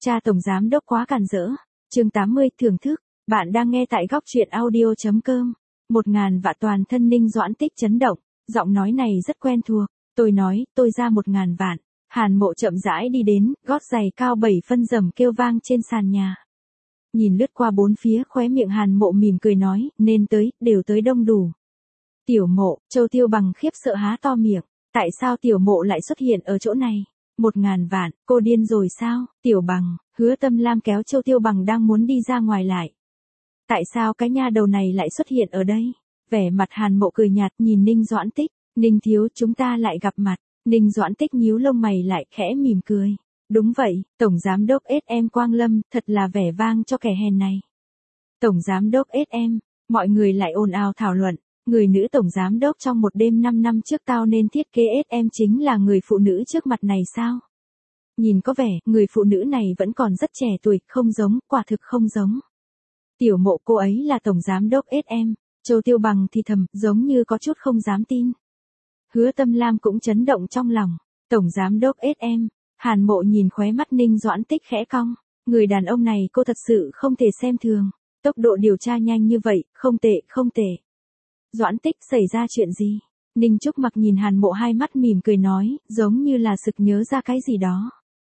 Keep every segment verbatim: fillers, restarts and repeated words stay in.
Cha tổng giám đốc quá càn rỡ. Chương tám mươi, thưởng thức. Bạn đang nghe tại góc truyện audio chấm com. Một ngàn vạn toàn thân Ninh Doãn Tích chấn động, giọng nói này rất quen thuộc. Tôi nói, tôi ra một ngàn vạn. Hàn Mộ chậm rãi đi đến, gót giày cao bảy phân rầm kêu vang trên sàn nhà. Nhìn lướt qua bốn phía, khóe miệng Hàn Mộ mỉm cười nói, nên tới, đều tới đông đủ. Tiểu Mộ, Châu Tiêu Bằng khiếp sợ há to miệng, tại sao Tiểu Mộ lại xuất hiện ở chỗ này? Một ngàn vạn, cô điên rồi sao? Tiểu Bằng, Hứa Tâm Lam kéo Châu Tiêu Bằng đang muốn đi ra ngoài lại. Tại sao cái nha đầu này lại xuất hiện ở đây? Vẻ mặt Hàn Mộ cười nhạt nhìn Ninh Doãn Tích, Ninh thiếu chúng ta lại gặp mặt. Ninh Doãn Tích nhíu lông mày lại khẽ mỉm cười. Đúng vậy, Tổng Giám đốc ét em Quang Lâm, thật là vẻ vang cho kẻ hèn này. Tổng Giám đốc ét em, mọi người lại ồn ào thảo luận, người nữ Tổng Giám đốc trong một đêm năm năm trước tao nên thiết kế ét em chính là người phụ nữ trước mặt này sao? Nhìn có vẻ, người phụ nữ này vẫn còn rất trẻ tuổi, không giống, quả thực không giống. Tiểu Mộ cô ấy là Tổng Giám đốc ét em, Châu Tiêu Bằng thì thầm, giống như có chút không dám tin. Hứa Tâm Lam cũng chấn động trong lòng, Tổng Giám đốc ét em, Hàn Mộ nhìn khóe mắt Ninh Doãn Tích khẽ cong, người đàn ông này cô thật sự không thể xem thường, tốc độ điều tra nhanh như vậy, không tệ, không tệ. Doãn Tích xảy ra chuyện gì? Ninh Trúc Mặc nhìn Hàn Mộ hai mắt mỉm cười nói, giống như là sực nhớ ra cái gì đó.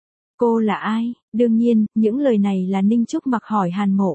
Cô là ai? Đương nhiên, những lời này là Ninh Trúc Mặc hỏi Hàn Mộ.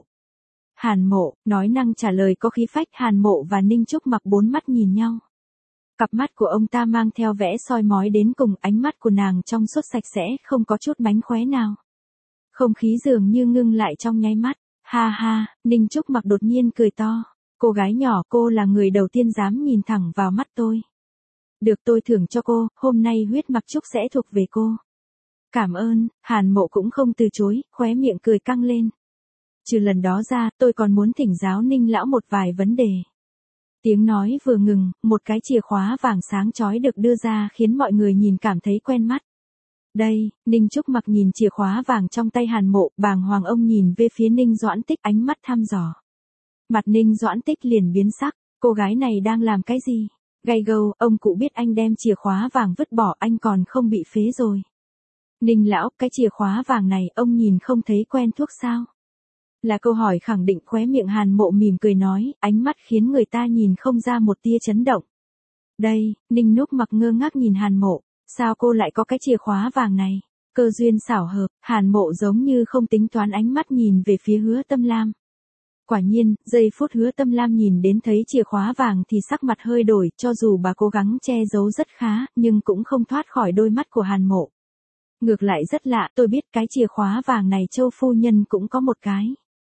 Hàn Mộ, nói năng trả lời có khí phách. Hàn Mộ và Ninh Trúc Mặc bốn mắt nhìn nhau. Cặp mắt của ông ta mang theo vẻ soi mói đến cùng, ánh mắt của nàng trong suốt sạch sẽ, không có chút mánh khóe nào. Không khí dường như ngưng lại trong nháy mắt. Ha ha, Ninh Trúc Mặc đột nhiên cười to. Cô gái nhỏ, cô là người đầu tiên dám nhìn thẳng vào mắt tôi. Được, tôi thưởng cho cô, hôm nay huyết mặc trúc sẽ thuộc về cô. Cảm ơn. Hàn Mộ cũng không từ chối, khóe miệng cười căng lên. Trừ lần đó ra, tôi còn muốn thỉnh giáo Ninh lão một vài vấn đề. Tiếng nói vừa ngừng, một cái chìa khóa vàng sáng chói được đưa ra khiến mọi người nhìn cảm thấy quen mắt. Đây, Ninh Trúc Mặc nhìn chìa khóa vàng trong tay Hàn Mộ, bàng hoàng ông nhìn về phía Ninh Doãn Tích, ánh mắt thăm dò. Mặt Ninh Doãn Tích liền biến sắc, cô gái này đang làm cái gì? Gay gâu, ông cụ biết anh đem chìa khóa vàng vứt bỏ, anh còn không bị phế rồi. Ninh lão, cái chìa khóa vàng này ông nhìn không thấy quen thuộc sao? Là câu hỏi khẳng định. Khóe miệng Hàn Mộ mỉm cười nói, ánh mắt khiến người ta nhìn không ra một tia chấn động. Đây, Ninh Trúc Mặc ngơ ngác nhìn Hàn Mộ, sao cô lại có cái chìa khóa vàng này? Cơ duyên xảo hợp. Hàn Mộ giống như không tính toán, ánh mắt nhìn về phía Hứa Tâm Lam. Quả nhiên, giây phút Hứa Tâm Lam nhìn đến thấy chìa khóa vàng thì sắc mặt hơi đổi, cho dù bà cố gắng che giấu rất khá, nhưng cũng không thoát khỏi đôi mắt của Hàn Mộ. Ngược lại rất lạ, tôi biết cái chìa khóa vàng này Châu phu nhân cũng có một cái.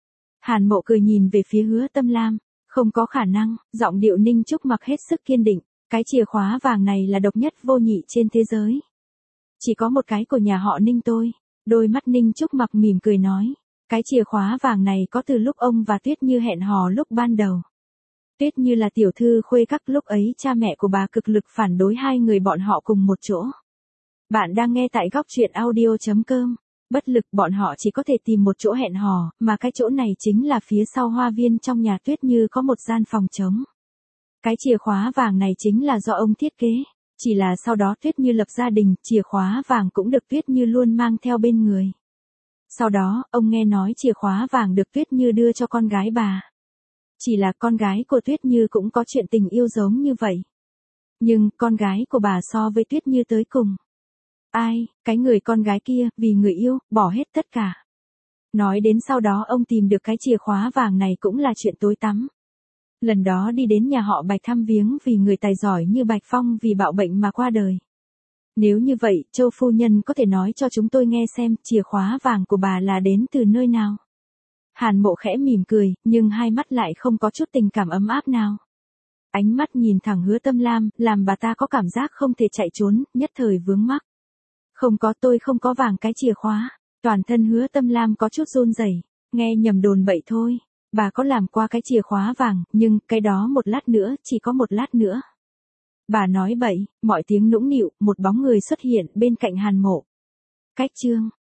Hàn Mộ cười nhìn về phía Hứa Tâm Lam, không có khả năng. Giọng điệu Ninh Trúc Mặc hết sức kiên định, cái chìa khóa vàng này là độc nhất vô nhị trên thế giới. Chỉ có một cái của nhà họ Ninh tôi. Đôi mắt Ninh Trúc Mặc mỉm cười nói, cái chìa khóa vàng này có từ lúc ông và Tuyết Như hẹn hò lúc ban đầu. Tuyết Như là tiểu thư khuê các, lúc ấy cha mẹ của bà cực lực phản đối hai người bọn họ cùng một chỗ. Bạn đang nghe tại góc truyện audio chấm com. Bất lực, bọn họ chỉ có thể tìm một chỗ hẹn hò, mà cái chỗ này chính là phía sau hoa viên trong nhà Tuyết Như có một gian phòng trống. Cái chìa khóa vàng này chính là do ông thiết kế, chỉ là sau đó Tuyết Như lập gia đình, chìa khóa vàng cũng được Tuyết Như luôn mang theo bên người. Sau đó, ông nghe nói chìa khóa vàng được Tuyết Như đưa cho con gái bà. Chỉ là con gái của Tuyết Như cũng có chuyện tình yêu giống như vậy. Nhưng, con gái của bà so với Tuyết Như tới cùng. Ai, cái người con gái kia, vì người yêu, bỏ hết tất cả. Nói đến sau đó ông tìm được cái chìa khóa vàng này cũng là chuyện tối tăm. Lần đó đi đến nhà họ Bạch thăm viếng vì người tài giỏi như Bạch Phong vì bạo bệnh mà qua đời. Nếu như vậy, Châu phu nhân có thể nói cho chúng tôi nghe xem chìa khóa vàng của bà là đến từ nơi nào? Hàn Mộ khẽ mỉm cười, nhưng hai mắt lại không có chút tình cảm ấm áp nào. Ánh mắt nhìn thẳng Hứa Tâm Lam, làm bà ta có cảm giác không thể chạy trốn, nhất thời vướng mắc. Không có, tôi không có vàng cái chìa khóa. Toàn thân Hứa Tâm Lam có chút run rẩy, nghe nhầm đồn bậy thôi. Bà có làm qua cái chìa khóa vàng, nhưng cái đó một lát nữa, chỉ có một lát nữa. Bà nói bậy. Mọi tiếng nũng nịu, một bóng người xuất hiện bên cạnh Hàn Mộ. Cách chương